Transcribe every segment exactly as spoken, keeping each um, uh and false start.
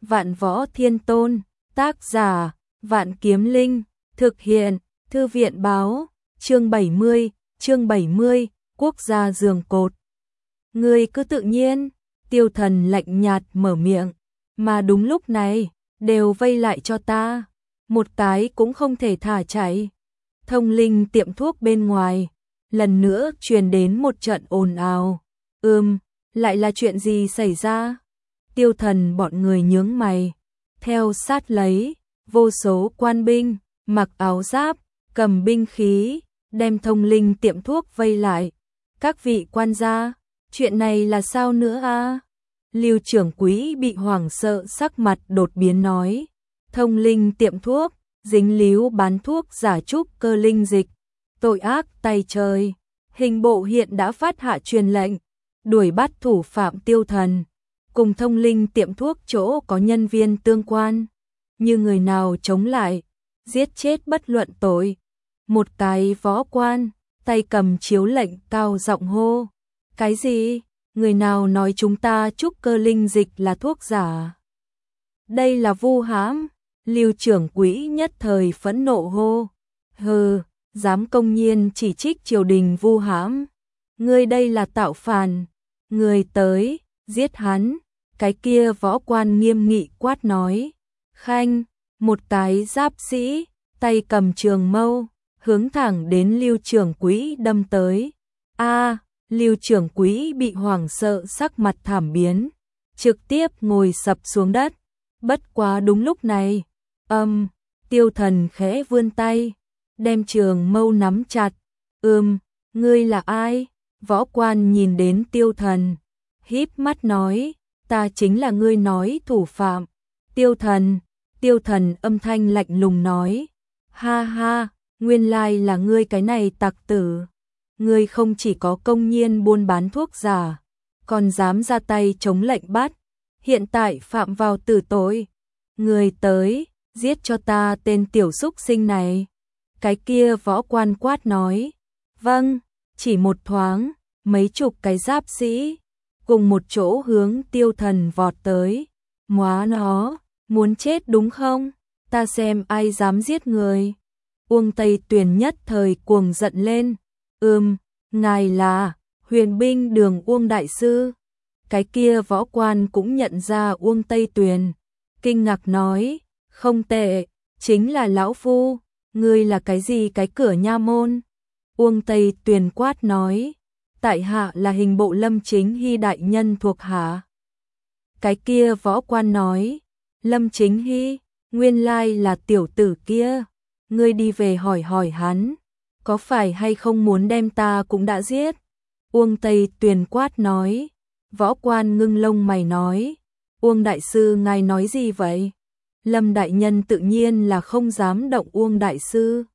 Vạn Võ Thiên Tôn, tác giả, Vạn Kiếm Linh, thực hiện, Thư viện báo, chương bảy mươi, chương bảy mươi, quốc gia giường cột. Ngươi cứ tự nhiên, Tiêu Thần lạnh nhạt mở miệng, mà đúng lúc này, đều vây lại cho ta, một cái cũng không thể thả chạy. Thông linh tiệm thuốc bên ngoài, lần nữa truyền đến một trận ồn ào. Ừm, lại là chuyện gì xảy ra? Tiêu Thần bọn người nhướng mày, theo sát lấy, vô số quan binh, mặc áo giáp, cầm binh khí, đem thông linh tiệm thuốc vây lại. Các vị quan gia, chuyện này là sao nữa a? Lưu trưởng quỹ bị hoảng sợ sắc mặt đột biến nói, thông linh tiệm thuốc, dính líu bán thuốc giả trúc cơ linh dịch, tội ác tày trời. Hình bộ hiện đã phát hạ truyền lệnh, đuổi bắt thủ phạm Tiêu Thần, cùng thông linh tiệm thuốc chỗ có nhân viên tương quan. Như người nào chống lại, giết chết bất luận tội. Một cái võ quan, tay cầm chiếu lệnh cao giọng hô. Cái gì? Người nào nói chúng ta trúc cơ linh dịch là thuốc giả? Đây là vu hãm. Lưu trưởng quỹ nhất thời phẫn nộ hô. Hừ, dám công nhiên chỉ trích triều đình vu hãm. Ngươi đây là tạo phản. Người tới, giết hắn. Cái kia võ quan nghiêm nghị quát nói. Khanh, một cái giáp sĩ, tay cầm trường mâu, hướng thẳng đến Lưu trưởng quỹ đâm tới. A, Lưu trưởng quỹ bị hoảng sợ sắc mặt thảm biến, trực tiếp ngồi sập xuống đất. Bất quá đúng lúc này, âm, Tiêu Thần khẽ vươn tay, đem trường mâu nắm chặt. Ừm, ngươi là ai? Võ quan nhìn đến Tiêu Thần, híp mắt nói, ta chính là ngươi nói thủ phạm. Tiêu Thần, Tiêu Thần âm thanh lạnh lùng nói, ha ha, nguyên lai là ngươi cái này tặc tử. Ngươi không chỉ có công nhiên buôn bán thuốc giả, còn dám ra tay chống lệnh bắt, hiện tại phạm vào tử tội. Ngươi tới, giết cho ta tên tiểu súc sinh này. Cái kia võ quan quát nói, vâng, chỉ một thoáng, mấy chục cái giáp sĩ, cùng một chỗ hướng Tiêu Thần vọt tới. Móa nó, muốn chết đúng không? Ta xem ai dám giết người. Uông Tây Tuyền nhất thời cuồng giận lên. Ừm, ngài là Huyền binh đường Uông đại sư. Cái kia võ quan cũng nhận ra Uông Tây Tuyền, kinh ngạc nói, không tệ, chính là lão phu. Ngươi là cái gì cái cửa nha môn? Uông Tây Tuyền quát nói, tại hạ là hình bộ Lâm Chính Hy đại nhân thuộc hạ. Cái kia võ quan nói, Lâm Chính Hy, nguyên lai là tiểu tử kia. Ngươi đi về hỏi hỏi hắn, có phải hay không muốn đem ta cũng đã giết? Uông Tây Tuyền quát nói. Võ quan ngưng lông mày nói, Uông đại sư ngài nói gì vậy? Lâm đại nhân tự nhiên là không dám động Uông đại sư.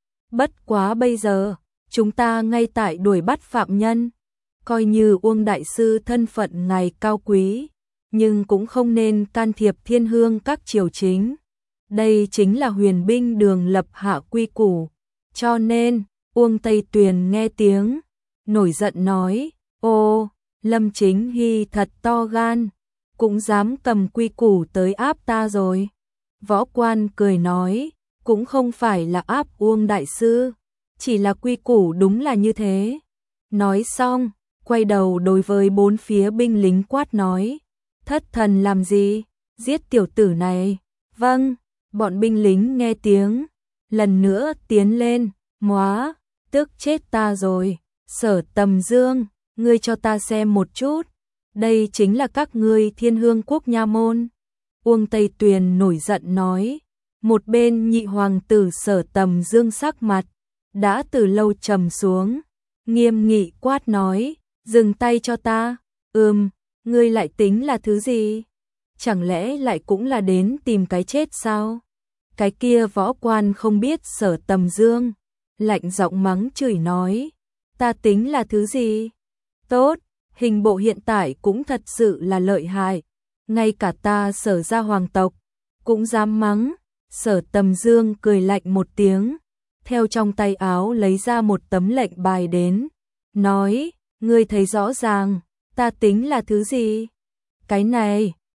Bất quá bây giờ, chúng ta ngay tại đuổi bắt phạm nhân, coi như Uông đại sư thân phận ngài cao quý, nhưng cũng không nên can thiệp thiên hương các triều chính. Đây chính là Huyền binh đường lập hạ quy củ. Cho nên, Uông Tây Tuyền nghe tiếng, nổi giận nói, ô, Lâm Chính Hy thật to gan, cũng dám cầm quy củ tới áp ta rồi. Võ quan cười nói, cũng không phải là áp Uông đại sư, chỉ là quy củ đúng là như thế. Nói xong, quay đầu đối với bốn phía binh lính quát nói, thất thần làm gì, giết tiểu tử này. Vâng, bọn binh lính nghe tiếng, lần nữa tiến lên. Móa, tức chết ta rồi. Sở Tầm Dương, ngươi cho ta xem một chút, đây chính là các ngươi Thiên Hương Quốc nha môn. Uông Tây Tuyền nổi giận nói. Một bên nhị hoàng tử Sở Tầm Dương sắc mặt đã từ lâu trầm xuống, nghiêm nghị quát nói, dừng tay cho ta. Ừm, ngươi lại tính là thứ gì? Chẳng lẽ lại cũng là đến tìm cái chết sao? Cái kia võ quan không biết Sở Tầm Dương, lạnh giọng mắng chửi nói, ta tính là thứ gì? Tốt, hình bộ hiện tại cũng thật sự là lợi hại, ngay cả ta Sở gia hoàng tộc cũng dám mắng. Sở Tầm Dương cười lạnh một tiếng, theo trong tay áo lấy ra một tấm lệnh bài đến, nói, ngươi thấy rõ ràng, ta tính là thứ gì? Cái này,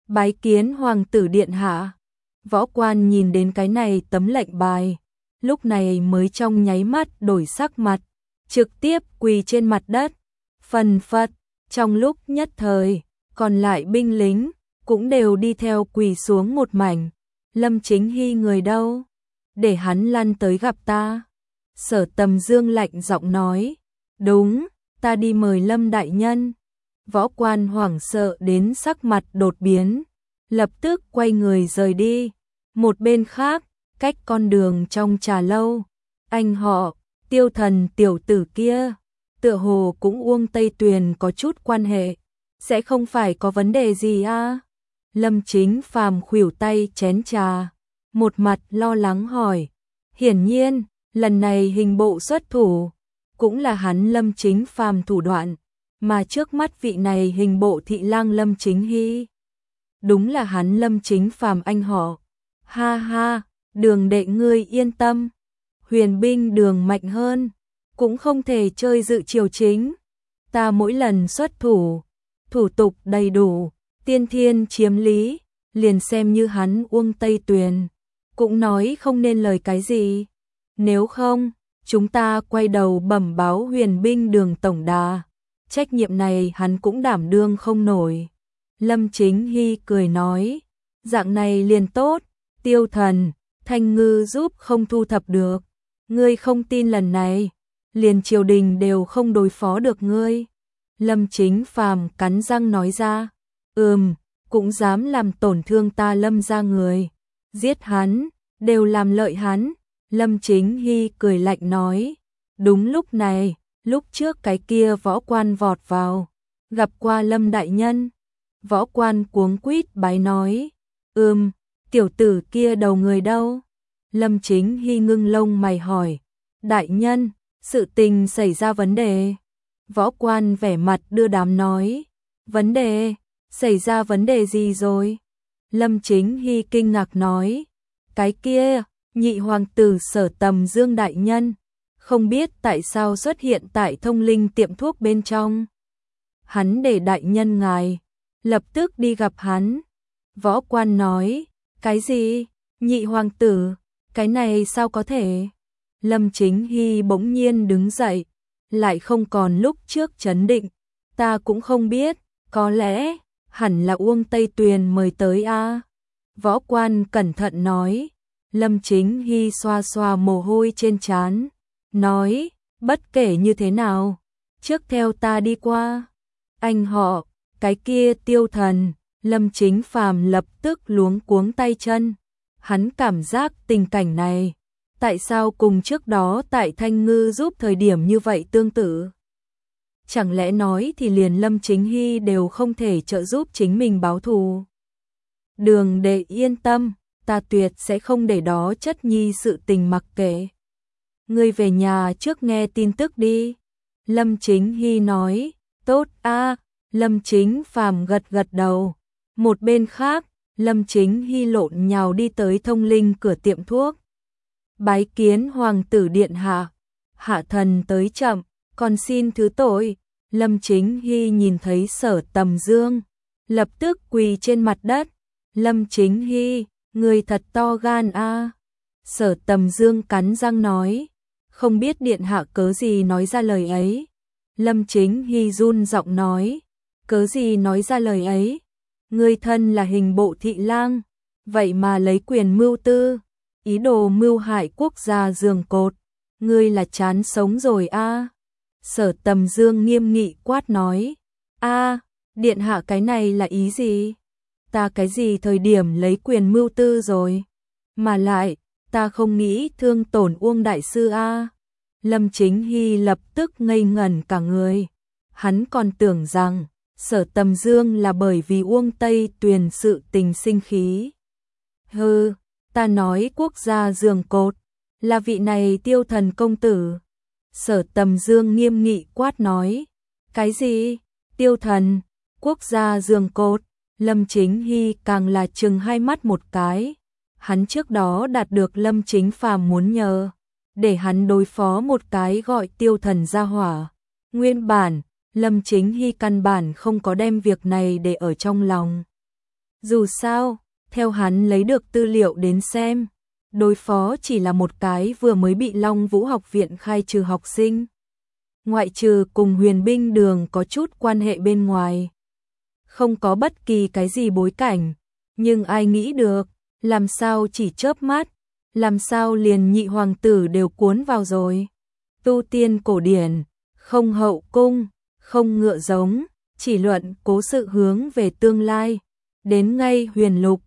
Bái kiến hoàng tử điện hạ. Võ Quan nhìn đến cái này tấm lệnh bài, lúc này mới trong nháy mắt đổi sắc mặt, trực tiếp quỳ trên mặt đất, phần phật. Trong lúc nhất thời, còn lại binh lính cũng đều đi theo quỳ xuống một mảnh. Lâm Chính Hy người đâu? Để hắn lăn tới gặp ta. Sở Tầm Dương lạnh giọng nói. Đúng, ta đi mời Lâm đại nhân. Võ Quan hoảng sợ đến sắc mặt đột biến, lập tức quay người rời đi. Một bên khác, cách con đường trong trà lâu, anh họ, Tiêu Thần tiểu tử kia, tựa hồ cũng Uông Tây Tuyền có chút quan hệ, sẽ không phải có vấn đề gì à? Lâm Chính Phàm khuỷu tay chén trà, một mặt lo lắng hỏi. Hiển nhiên, lần này hình bộ xuất thủ, cũng là hắn Lâm Chính Phàm thủ đoạn, mà trước mắt vị này hình bộ thị lang Lâm Chính Hy, đúng là hắn Lâm Chính Phàm anh họ. Ha ha, Đường đệ ngươi yên tâm, huyền binh Đường mạnh hơn, cũng không thể chơi dự triều chính. Ta mỗi lần xuất thủ, thủ tục đầy đủ, tiên thiên chiếm lý, liền xem như hắn Uông Tây Tuyền, cũng nói không nên lời cái gì. Nếu không, chúng ta quay đầu bẩm báo huyền binh Đường tổng đà, trách nhiệm này hắn cũng đảm đương không nổi. Lâm Chính Hy cười nói, dạng này liền tốt. Tiêu Thần, Thanh Ngư giúp không thu thập được, ngươi không tin lần này, liền triều đình đều không đối phó được ngươi. Lâm Chính Phàm cắn răng nói ra, ừm, cũng dám làm tổn thương ta Lâm gia người, giết hắn, đều làm lợi hắn. Lâm Chính Hy cười lạnh nói, đúng lúc này, lúc trước cái kia Võ Quan vọt vào, gặp qua Lâm đại nhân. Võ Quan cuống quýt bái nói, ừm, tiểu tử kia đầu người đâu? Lâm Chính Hy ngưng lông mày hỏi, đại nhân, sự tình xảy ra vấn đề. Võ Quan vẻ mặt đưa đám nói, vấn đề, xảy ra vấn đề gì rồi? Lâm Chính Hy kinh ngạc nói, cái kia, nhị hoàng tử Sở Tầm Dương đại nhân, không biết tại sao xuất hiện tại Thông Linh tiệm thuốc bên trong. Hắn để đại nhân ngài lập tức đi gặp hắn. Võ Quan nói, cái gì? Nhị hoàng tử, cái này sao có thể? Lâm Chính Hy bỗng nhiên đứng dậy, lại không còn lúc trước trấn định. Ta cũng không biết, có lẽ, hẳn là Uông Tây Tuyền mời tới a. Võ Quan cẩn thận nói. Lâm Chính Hy xoa xoa mồ hôi trên trán, nói, bất kể như thế nào, trước theo ta đi qua. Anh họ, cái kia Tiêu Thần. Lâm Chính Phàm lập tức luống cuống tay chân. Hắn cảm giác tình cảnh này, tại sao cùng trước đó tại Thanh Ngư giúp thời điểm như vậy tương tự? Chẳng lẽ nói thì liền Lâm Chính Hy đều không thể trợ giúp chính mình báo thù? Đường đệ yên tâm, ta tuyệt sẽ không để đó chất nhi sự tình mặc kệ. Ngươi về nhà trước nghe tin tức đi. Lâm Chính Hy nói, tốt a. Lâm Chính Phàm gật gật đầu. Một bên khác, Lâm Chính Hy lộn nhào đi tới Thông Linh cửa tiệm thuốc. Bái kiến hoàng tử điện hạ. Hạ thần tới chậm, còn xin thứ tội. Lâm Chính Hy nhìn thấy Sở Tầm Dương, lập tức quỳ trên mặt đất. Lâm Chính Hy, người thật to gan a. Sở Tầm Dương cắn răng nói, không biết điện hạ cớ gì nói ra lời ấy. Lâm Chính Hy run giọng nói, cớ gì nói ra lời ấy? Ngươi thân là hình bộ thị lang, vậy mà lấy quyền mưu tư, ý đồ mưu hại quốc gia giường cột, ngươi là chán sống rồi a. Sở Tầm Dương nghiêm nghị quát nói, a, điện hạ cái này là ý gì? Ta cái gì thời điểm lấy quyền mưu tư rồi? Mà lại, ta không nghĩ thương tổn Uông đại sư a. Lâm Chính Hy lập tức ngây ngẩn cả người. Hắn còn tưởng rằng Sở Tầm Dương là bởi vì Uông Tây Tuyền sự tình sinh khí. Hừ, ta nói quốc gia giường cột, là vị này Tiêu Thần công tử. Sở Tầm Dương nghiêm nghị quát nói, cái gì? Tiêu Thần, quốc gia giường cột? Lâm Chính Hy càng là trừng hai mắt một cái. Hắn trước đó đạt được Lâm Chính Phàm muốn nhờ, để hắn đối phó một cái gọi Tiêu Thần ra hỏa. Nguyên bản, Lâm Chính Hy căn bản không có đem việc này để ở trong lòng. Dù sao, theo hắn lấy được tư liệu đến xem, đối phó chỉ là một cái vừa mới bị Long Vũ học viện khai trừ học sinh. Ngoại trừ cùng huyền binh đường có chút quan hệ bên ngoài. Không có bất kỳ cái gì bối cảnh, nhưng ai nghĩ được, làm sao chỉ chớp mắt, làm sao liền nhị hoàng tử đều cuốn vào rồi. Tu tiên cổ điển, không hậu cung, không ngựa giống, chỉ luận cố sự hướng về tương lai. Đến ngay huyền lục,